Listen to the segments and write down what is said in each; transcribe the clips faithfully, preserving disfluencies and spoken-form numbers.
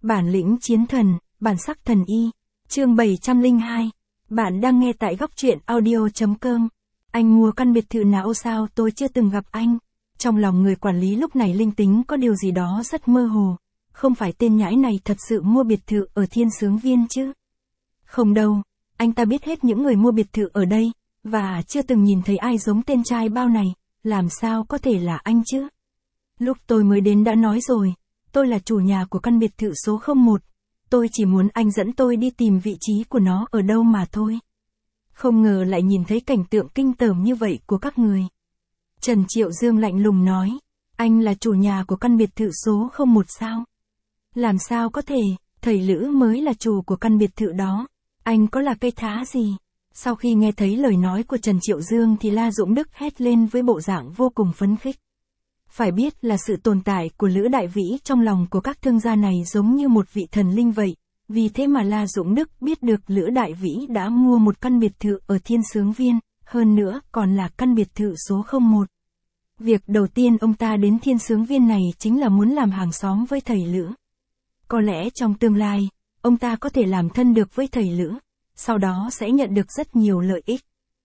Bản lĩnh chiến thần, bản sắc thần y. Chương bảy trăm lẻ hai. Bạn đang nghe tại góc truyện audio.com. Anh mua căn biệt thự nào sao tôi chưa từng gặp anh. Trong lòng người quản lý lúc này linh tính có điều gì đó rất mơ hồ. Không phải tên nhãi này thật sự mua biệt thự ở Thiên Sướng Viên chứ? Không đâu, anh ta biết hết những người mua biệt thự ở đây, và chưa từng nhìn thấy ai giống tên trai bao này, làm sao có thể là anh chứ? Lúc tôi mới đến đã nói rồi, tôi là chủ nhà của căn biệt thự số không một, tôi chỉ muốn anh dẫn tôi đi tìm vị trí của nó ở đâu mà thôi. Không ngờ lại nhìn thấy cảnh tượng kinh tởm như vậy của các người. Trần Triệu Dương lạnh lùng nói, anh là chủ nhà của căn biệt thự số không một sao? Làm sao có thể, thầy Lữ mới là chủ của căn biệt thự đó, anh có là cây thá gì? Sau khi nghe thấy lời nói của Trần Triệu Dương thì La Dũng Đức hét lên với bộ dạng vô cùng phấn khích. Phải biết là sự tồn tại của Lữ Đại Vĩ trong lòng của các thương gia này giống như một vị thần linh vậy, vì thế mà La Dũng Đức biết được Lữ Đại Vĩ đã mua một căn biệt thự ở Thiên Sướng Viên, hơn nữa còn là căn biệt thự số không một. Việc đầu tiên ông ta đến Thiên Sướng Viên này chính là muốn làm hàng xóm với thầy Lữ. Có lẽ trong tương lai, ông ta có thể làm thân được với thầy Lữ, sau đó sẽ nhận được rất nhiều lợi ích.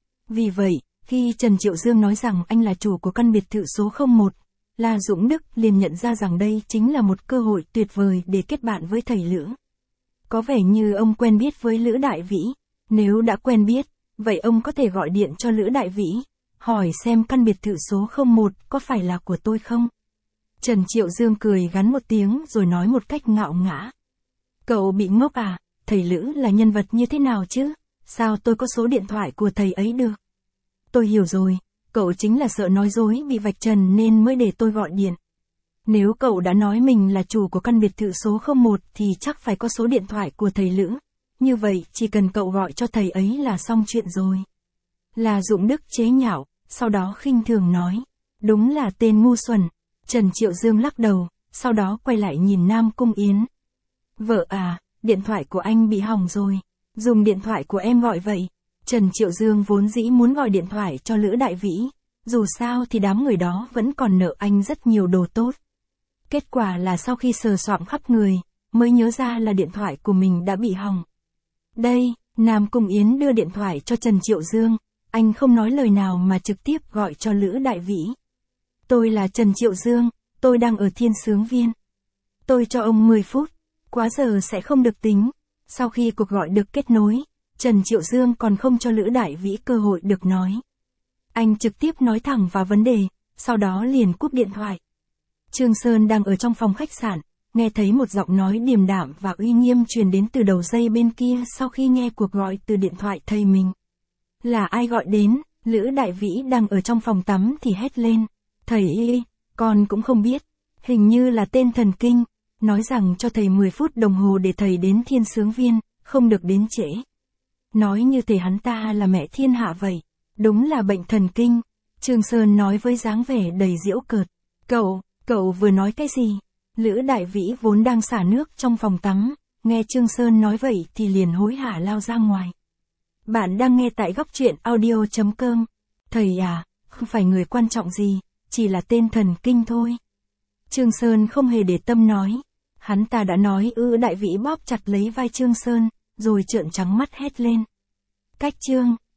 Vì vậy, khi Trần Triệu Dương nói rằng anh là chủ của căn biệt thự số không một, La Dũng Đức liền nhận ra rằng đây chính là một cơ hội tuyệt vời để kết bạn với thầy Lữ. Có vẻ như ông quen biết với Lữ Đại Vĩ, nếu đã quen biết, vậy ông có thể gọi điện cho Lữ Đại Vĩ, hỏi xem căn biệt thự số không một có phải là của tôi không? Trần Triệu Dương cười gắn một tiếng rồi nói một cách ngạo nghã. Cậu bị ngốc à, thầy Lữ là nhân vật như thế nào chứ? Sao tôi có số điện thoại của thầy ấy được? Tôi hiểu rồi, cậu chính là sợ nói dối bị vạch trần nên mới để tôi gọi điện. Nếu cậu đã nói mình là chủ của căn biệt thự số không một thì chắc phải có số điện thoại của thầy Lữ. Như vậy chỉ cần cậu gọi cho thầy ấy là xong chuyện rồi. La Dũng Đức chế nhạo, sau đó khinh thường nói. Đúng là tên ngu xuẩn. Trần Triệu Dương lắc đầu, sau đó quay lại nhìn Nam Cung Yến. Vợ à, điện thoại của anh bị hỏng rồi. Dùng điện thoại của em gọi vậy. Trần Triệu Dương vốn dĩ muốn gọi điện thoại cho Lữ Đại Vĩ. Dù sao thì đám người đó vẫn còn nợ anh rất nhiều đồ tốt. Kết quả là sau khi sờ soạng khắp người, mới nhớ ra là điện thoại của mình đã bị hỏng. Đây, Nam Cung Yến đưa điện thoại cho Trần Triệu Dương. Anh không nói lời nào mà trực tiếp gọi cho Lữ Đại Vĩ. Tôi là Trần Triệu Dương, tôi đang ở Thiên Sướng Viên. Tôi cho ông mười phút, quá giờ sẽ không được tính. Sau khi cuộc gọi được kết nối, Trần Triệu Dương còn không cho Lữ Đại Vĩ cơ hội được nói. Anh trực tiếp nói thẳng vào vấn đề, sau đó liền cúp điện thoại. Trương Sơn đang ở trong phòng khách sạn, nghe thấy một giọng nói điềm đạm và uy nghiêm truyền đến từ đầu dây bên kia sau khi nghe cuộc gọi từ điện thoại thầy mình. Là ai gọi đến? Lữ Đại Vĩ đang ở trong phòng tắm thì hét lên. Thầy ơi, con cũng không biết. Hình như là tên thần kinh, nói rằng cho thầy mười phút đồng hồ để thầy đến Thiên Sướng Viên, không được đến trễ. Nói như thể hắn ta là mẹ thiên hạ vậy. Đúng là bệnh thần kinh. Trương Sơn nói với dáng vẻ đầy giễu cợt. Cậu, cậu vừa nói cái gì? Lữ Đại Vĩ vốn đang xả nước trong phòng tắm, nghe Trương Sơn nói vậy thì liền hối hả lao ra ngoài. Bạn đang nghe tại góc truyện audio.com. Thầy à, không phải người quan trọng gì, chỉ là tên thần kinh thôi. Trương Sơn không hề để tâm nói. Hắn ta đã nói ư. Đại Vĩ bóp chặt lấy vai Trương Sơn, rồi trợn trắng mắt hét lên. Cách Trương.